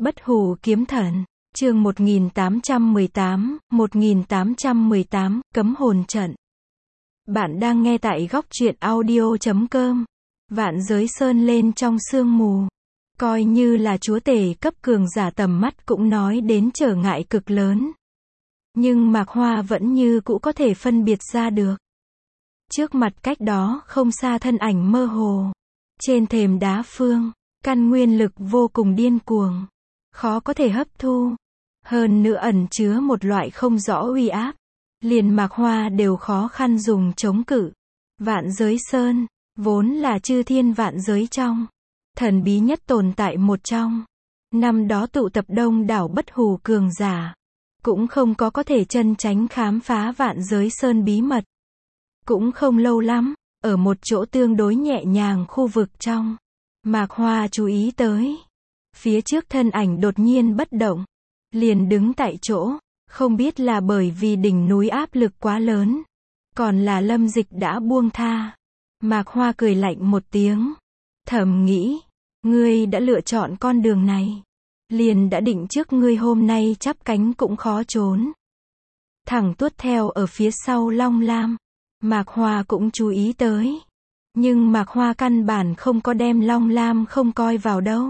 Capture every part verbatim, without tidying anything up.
Bất hủ kiếm thần, chương một nghìn tám trăm mười tám, một nghìn tám trăm mười tám, cấm hồn trận. Bạn đang nghe tại góc truyện audio chấm com. Vạn giới sơn lên trong sương mù. Coi như là chúa tể cấp cường giả tầm mắt cũng nói đến trở ngại cực lớn. Nhưng Mạc Hoa vẫn như cũ có thể phân biệt ra được. Trước mặt cách đó không xa thân ảnh mơ hồ. Trên thềm đá phương, căn nguyên lực vô cùng điên cuồng. Khó có thể hấp thu. Hơn nữa ẩn chứa một loại không rõ uy áp. Liền Mạc Hoa đều khó khăn dùng chống cự. Vạn giới sơn, vốn là chư thiên vạn giới trong. Thần bí nhất tồn tại một trong. Năm đó tụ tập đông đảo bất hủ cường giả. Cũng không có có thể chân tránh khám phá vạn giới sơn bí mật. Cũng không lâu lắm, ở một chỗ tương đối nhẹ nhàng khu vực trong. Mạc Hoa chú ý tới. Phía trước thân ảnh đột nhiên bất động. Liền đứng tại chỗ. Không biết là bởi vì đỉnh núi áp lực quá lớn. Còn là Lâm Dịch đã buông tha. Mạc Hoa cười lạnh một tiếng. Thầm nghĩ. Ngươi đã lựa chọn con đường này. Liền đã định trước ngươi hôm nay chắp cánh cũng khó trốn. Thẳng tuốt theo ở phía sau Long Lam. Mạc Hoa cũng chú ý tới. Nhưng Mạc Hoa căn bản không có đem Long Lam không coi vào đâu.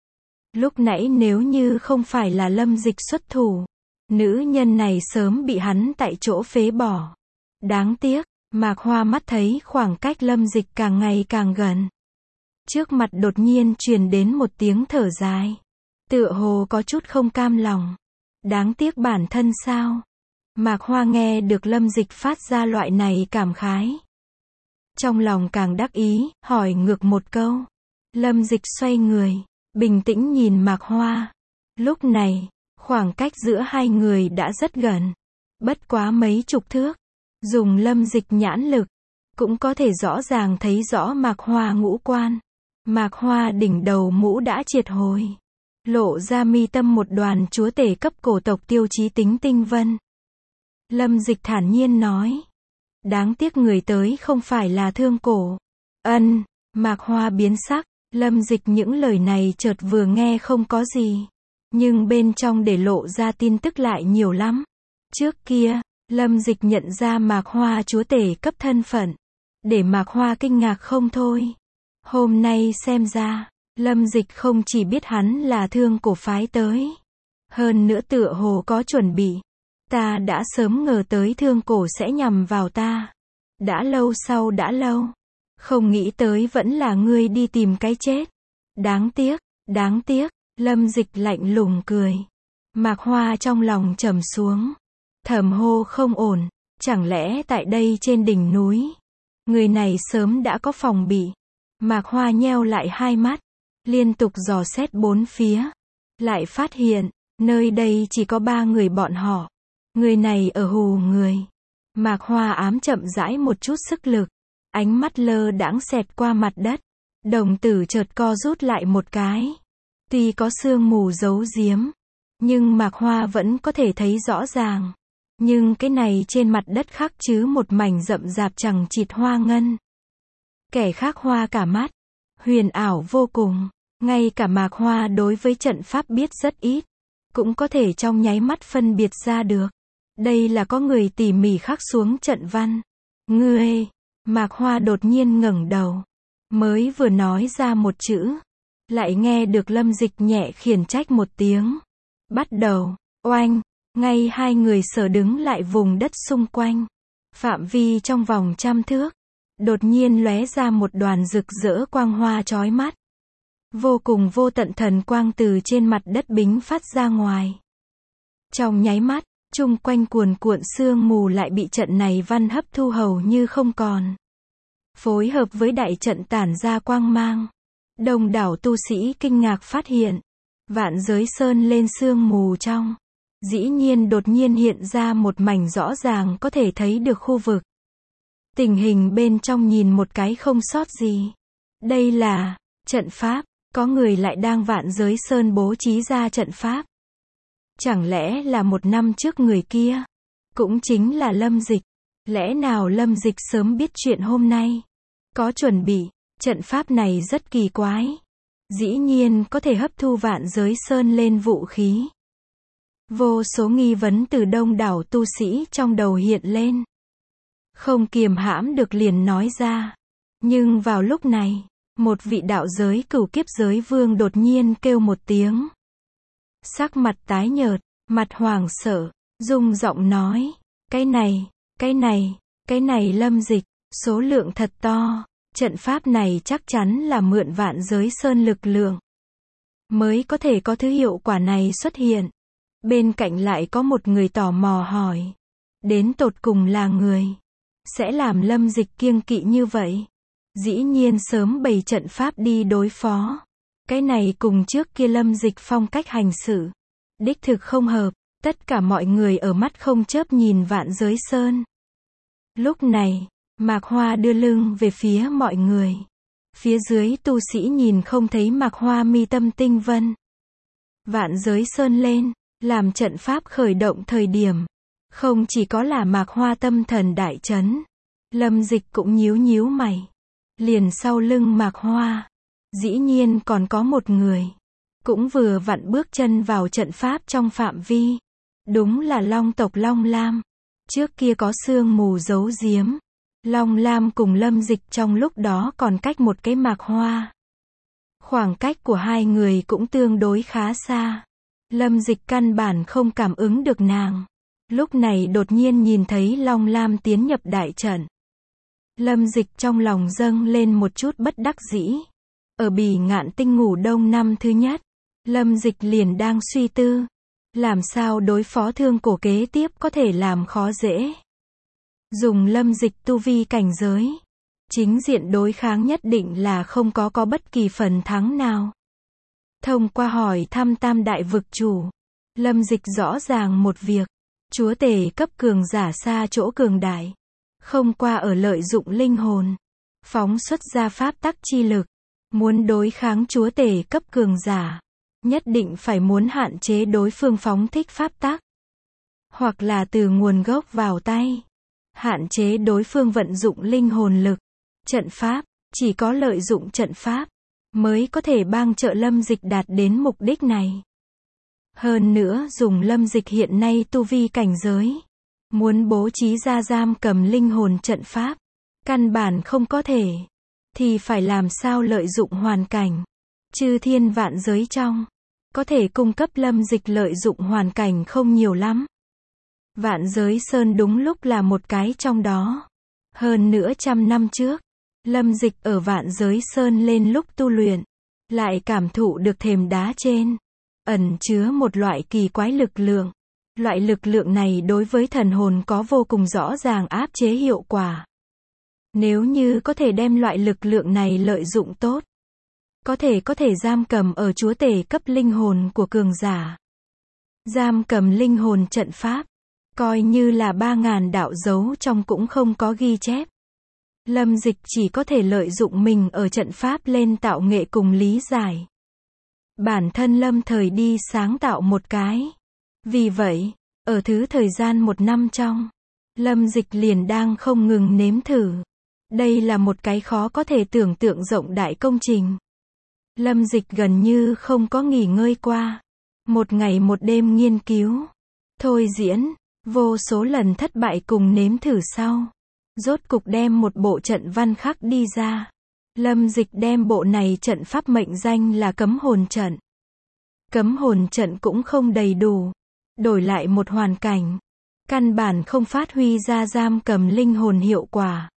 Lúc nãy nếu như không phải là Lâm Dịch xuất thủ. Nữ nhân này sớm bị hắn tại chỗ phế bỏ. Đáng tiếc, Mạc Hoa mắt thấy khoảng cách Lâm Dịch càng ngày càng gần. Trước mặt đột nhiên truyền đến một tiếng thở dài. Tựa hồ có chút không cam lòng. Đáng tiếc bản thân sao? Mạc Hoa nghe được Lâm Dịch phát ra loại này cảm khái. Trong lòng càng đắc ý, hỏi ngược một câu. Lâm Dịch xoay người, bình tĩnh nhìn Mạc Hoa. Lúc này, khoảng cách giữa hai người đã rất gần. Bất quá mấy chục thước. Dùng Lâm Dịch nhãn lực, cũng có thể rõ ràng thấy rõ Mạc Hoa ngũ quan. Mạc Hoa đỉnh đầu mũ đã triệt hồi. Lộ ra mi tâm một đoàn chúa tể cấp cổ tộc tiêu chí tính tinh vân. Lâm Dịch thản nhiên nói. Đáng tiếc người tới không phải là thương cổ. Ân, Mạc Hoa biến sắc. Lâm Dịch những lời này chợt vừa nghe không có gì. Nhưng bên trong để lộ ra tin tức lại nhiều lắm. Trước kia, Lâm Dịch nhận ra Mạc Hoa chúa tể cấp thân phận. Để Mạc Hoa kinh ngạc không thôi. Hôm nay xem ra, Lâm Dịch không chỉ biết hắn là thương cổ phái tới. Hơn nữa tựa hồ có chuẩn bị. Ta đã sớm ngờ tới thương cổ sẽ nhằm vào ta. Đã lâu sau đã lâu. Không nghĩ tới vẫn là ngươi đi tìm cái chết. Đáng tiếc, đáng tiếc. Lâm Dịch lạnh lùng cười. Mạc Hoa trong lòng trầm xuống. Thầm hô không ổn. Chẳng lẽ tại đây trên đỉnh núi. Người này sớm đã có phòng bị. Mạc Hoa nheo lại hai mắt. Liên tục dò xét bốn phía. Lại phát hiện. Nơi đây chỉ có ba người bọn họ. Người này ở hù người. Mạc Hoa ám chậm rãi một chút sức lực. Ánh mắt lơ đãng xẹt qua mặt đất. Đồng tử chợt co rút lại một cái. Tuy có sương mù giấu giếm. Nhưng Mạc Hoa vẫn có thể thấy rõ ràng. Nhưng cái này trên mặt đất khắc chứ một mảnh rậm rạp chằng chịt hoa ngân. Kẻ khác hoa cả mắt. Huyền ảo vô cùng. Ngay cả Mạc Hoa đối với trận pháp biết rất ít. Cũng có thể trong nháy mắt phân biệt ra được. Đây là có người tỉ mỉ khắc xuống trận văn. Ngươi. Mạc Hoa đột nhiên ngẩng đầu. Mới vừa nói ra một chữ. Lại nghe được Lâm Dịch nhẹ khiển trách một tiếng. Bắt đầu. Oanh. Ngay hai người sở đứng lại vùng đất xung quanh. Phạm vi trong vòng trăm thước. Đột nhiên lóe ra một đoàn rực rỡ quang hoa chói mắt. Vô cùng vô tận thần quang từ trên mặt đất bính phát ra ngoài. Trong nháy mắt, chung quanh cuồn cuộn sương mù lại bị trận này văn hấp thu hầu như không còn. Phối hợp với đại trận tản ra quang mang. Đông đảo tu sĩ kinh ngạc phát hiện. Vạn giới sơn lên sương mù trong. Dĩ nhiên đột nhiên hiện ra một mảnh rõ ràng có thể thấy được khu vực. Tình hình bên trong nhìn một cái không sót gì. Đây là trận pháp. Có người lại đang vạn giới sơn bố trí ra trận pháp. Chẳng lẽ là một năm trước người kia. Cũng chính là Lâm Dịch. Lẽ nào Lâm Dịch sớm biết chuyện hôm nay. Có chuẩn bị. Trận pháp này rất kỳ quái. dĩ nhiên có thể hấp thu vạn giới sơn lên vũ khí. Vô số nghi vấn từ đông đảo tu sĩ trong đầu hiện lên. Không kiềm hãm được liền nói ra. Nhưng vào lúc này, một vị đạo giới cửu kiếp giới vương đột nhiên kêu một tiếng. Sắc mặt tái nhợt, mặt hoảng sợ, rung giọng nói, cái này, cái này, cái này Lâm Dịch, số lượng thật to, trận pháp này chắc chắn là mượn vạn giới sơn lực lượng mới có thể có thứ hiệu quả này xuất hiện. Bên cạnh lại có một người tò mò hỏi, đến tột cùng là người sẽ làm Lâm Dịch kiêng kỵ như vậy? Dĩ nhiên sớm bày trận pháp đi đối phó. Cái này cùng trước kia Lâm Dịch phong cách hành sự đích thực không hợp. Tất cả mọi người ở mắt không chớp nhìn vạn giới sơn. Lúc này, Mạc Hoa đưa lưng về phía mọi người. Phía dưới tu sĩ nhìn không thấy Mạc Hoa mi tâm tinh vân. Vạn giới sơn lên, làm trận pháp khởi động thời điểm. Không chỉ có là Mạc Hoa tâm thần đại chấn. Lâm Dịch cũng nhíu nhíu mày. Liền sau lưng Mạc Hoa, dĩ nhiên còn có một người. Cũng vừa vặn bước chân vào trận pháp trong phạm vi. Đúng là Long tộc Long Lam. Trước kia có sương mù giấu giếm. Long Lam cùng Lâm Dịch trong lúc đó còn cách một cái Mạc Hoa. Khoảng cách của hai người cũng tương đối khá xa. Lâm Dịch căn bản không cảm ứng được nàng. Lúc này đột nhiên nhìn thấy Long Lam tiến nhập đại trận. Lâm Dịch trong lòng dâng lên một chút bất đắc dĩ. Ở Bỉ Ngạn Tinh ngủ đông năm thứ nhất, Lâm Dịch liền đang suy tư. Làm sao đối phó thương cổ kế tiếp có thể làm khó dễ. Dùng Lâm Dịch tu vi cảnh giới. Chính diện đối kháng nhất định là không có có bất kỳ phần thắng nào. Thông qua hỏi thăm tam đại vực chủ, Lâm Dịch rõ ràng một việc. Chúa tể cấp cường giả xa chỗ cường đại. Không qua ở lợi dụng linh hồn. Phóng xuất ra pháp tắc chi lực. Muốn đối kháng chúa tể cấp cường giả. Nhất định phải muốn hạn chế đối phương phóng thích pháp tắc. Hoặc là từ nguồn gốc vào tay. Hạn chế đối phương vận dụng linh hồn lực. Trận pháp, chỉ có lợi dụng trận pháp, mới có thể bang trợ Lâm Dịch đạt đến mục đích này. Hơn nữa dùng Lâm Dịch hiện nay tu vi cảnh giới. Muốn bố trí ra giam cầm linh hồn trận pháp. Căn bản không có thể. Thì phải làm sao lợi dụng hoàn cảnh. Chư thiên vạn giới trong. Có thể cung cấp Lâm Dịch lợi dụng hoàn cảnh không nhiều lắm. Vạn giới sơn đúng lúc là một cái trong đó. Hơn nữa trăm năm trước. Lâm Dịch ở vạn giới sơn lên lúc tu luyện. Lại cảm thụ được thềm đá trên. Ẩn chứa một loại kỳ quái lực lượng. Loại lực lượng này đối với thần hồn có vô cùng rõ ràng áp chế hiệu quả. Nếu như có thể đem loại lực lượng này lợi dụng tốt. Có thể có thể giam cầm ở chúa tể cấp linh hồn của cường giả. Giam cầm linh hồn trận pháp. Coi như là ba ngàn đạo dấu trong cũng không có ghi chép. Lâm Dịch chỉ có thể lợi dụng mình ở trận pháp lên tạo nghệ cùng lý giải. Bản thân Lâm thời đi sáng tạo một cái. Vì vậy, ở thứ thời gian một năm trong, Lâm Dịch liền đang không ngừng nếm thử. Đây là một cái khó có thể tưởng tượng rộng đại công trình. Lâm Dịch gần như không có nghỉ ngơi qua. Một ngày một đêm nghiên cứu, thôi diễn, vô số lần thất bại cùng nếm thử sau. Rốt cục đem một bộ trận văn khắc đi ra. Lâm Dịch đem bộ này trận pháp mệnh danh là cấm hồn trận. Cấm hồn trận cũng không đầy đủ. Đổi lại một hoàn cảnh. Căn bản không phát huy ra giam cầm linh hồn hiệu quả.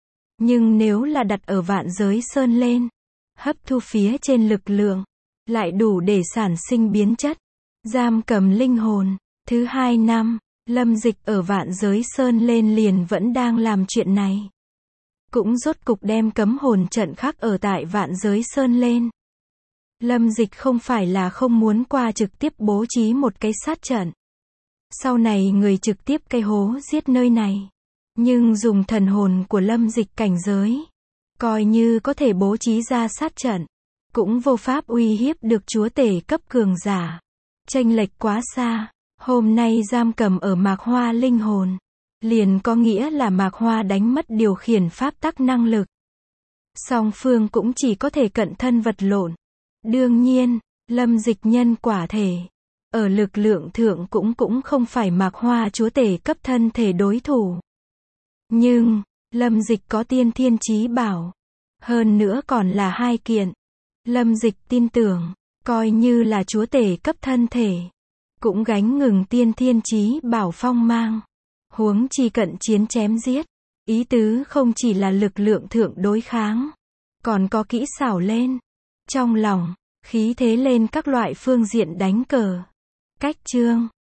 Nhưng nếu là đặt ở vạn giới sơn lên. Hấp thu phía trên lực lượng. Lại đủ để sản sinh biến chất. Giam cầm linh hồn. Thứ hai năm. Lâm Dịch ở vạn giới sơn lên liền vẫn đang làm chuyện này. Cũng rốt cục đem cấm hồn trận khắc ở tại vạn giới sơn lên. Lâm Dịch không phải là không muốn qua trực tiếp bố trí một cái sát trận. Sau này người trực tiếp cây hố giết nơi này. Nhưng dùng thần hồn của Lâm Dịch cảnh giới. Coi như có thể bố trí ra sát trận. Cũng vô pháp uy hiếp được chúa tể cấp cường giả. Chênh lệch quá xa. Hôm nay giam cầm ở Mạc Hoa linh hồn. Liền có nghĩa là Mạc Hoa đánh mất điều khiển pháp tắc năng lực. Song phương cũng chỉ có thể cận thân vật lộn. Đương nhiên, Lâm Dịch nhân quả thể, ở lực lượng thượng cũng cũng không phải Mạc Hoa chúa tể cấp thân thể đối thủ. Nhưng, Lâm Dịch có tiên thiên chí bảo. Hơn nữa còn là hai kiện. Lâm Dịch tin tưởng, coi như là chúa tể cấp thân thể, cũng gánh ngừng tiên thiên chí bảo phong mang. Huống chi cận chiến chém giết. Ý tứ không chỉ là lực lượng thượng đối kháng, còn có kỹ xảo lên. Trong lòng, khí thế lên các loại phương diện đánh cờ. Cách chương